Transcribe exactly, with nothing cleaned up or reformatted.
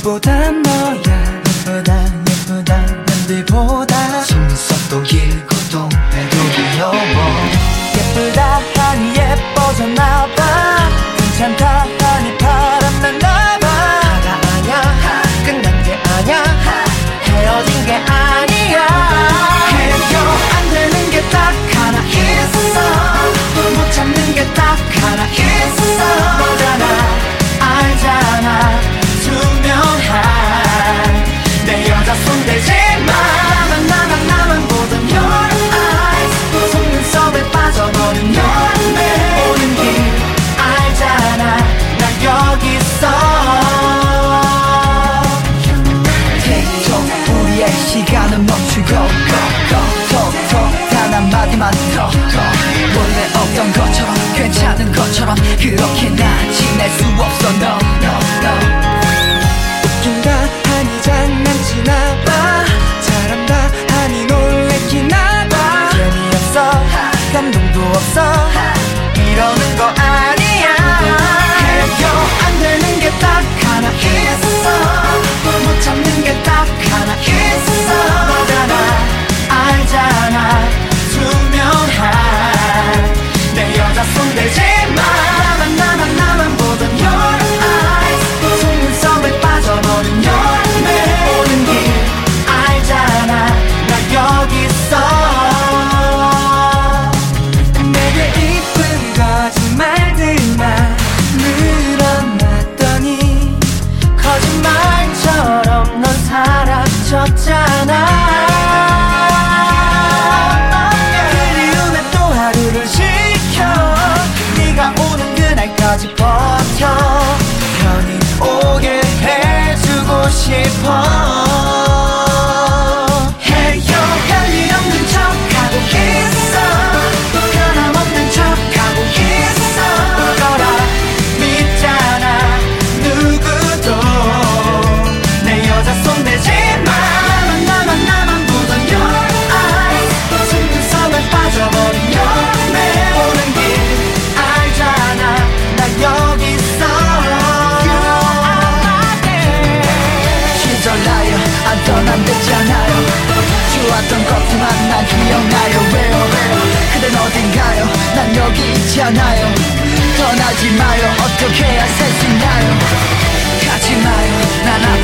눈보다 너야. 예쁘다 예쁘다 남들보다 속도 길고 또 배도 귀여워. 예쁘다 하니 예뻐졌나봐. 괜찮다 하니 바람났나봐. 다가 아냐 끝난 게 아냐 헤어진 게 아니야. 해요 안 되는 게 딱 하나 있어. 못 참는 게 딱 하나 있어. 너잖아 알잖아 투명한 내 여자 손대지마. 나만 나만 나만 보던 your eyes 속눈썹에 빠져버린 your name. 오는 길 알잖아 나 여기 있어. 틱톡 우리의 시간은 멈추고 톡톡톡 단 한마디만 더 원래 없던 것처럼 괜찮은 것처럼 그렇게 나 지낼 수 없어 no no no. 웃긴다 하니 장난치나봐. 잘한다 하니 놀래키나봐. 재미없어 감동도 없어 이러는 거 아니야. 해요 안 되는 게 딱 하나 있어. 못 참는 게 딱 하나 있어. 너잖아 알잖아 투명한 내 여자 손대지마. 나만 나만 나만 보던 your eyes 속눈썹에 빠져버린 your name. 오는 길 알잖아 나 여기 있어. 내게 이쁜 거짓말들만 늘어났더니 거짓말처럼 넌 사라졌잖아. 그리움에 또 하루를 지켜 네가 오는 그날까지 버텨. 편히 오게 해주고 싶어. 해요 별일 없는 척하고 있어. 변함없는 척하고 있어. 거라 믿잖아 누구도 내 여자 손대지마. 나만 나만 나만 보던 your eyes 속눈썹에 빠져버린 your name. 오는 길 알잖아 나 여기 있어. 시절나요 안 떠난댔잖아요. 좋았던 것들만 난 기억나요. 왜요 왜요 그댄 어딘가요. 난 여기 있잖아요. 떠나지 마요. 어떻게 해야 살 수 있나요. 가지 마요 난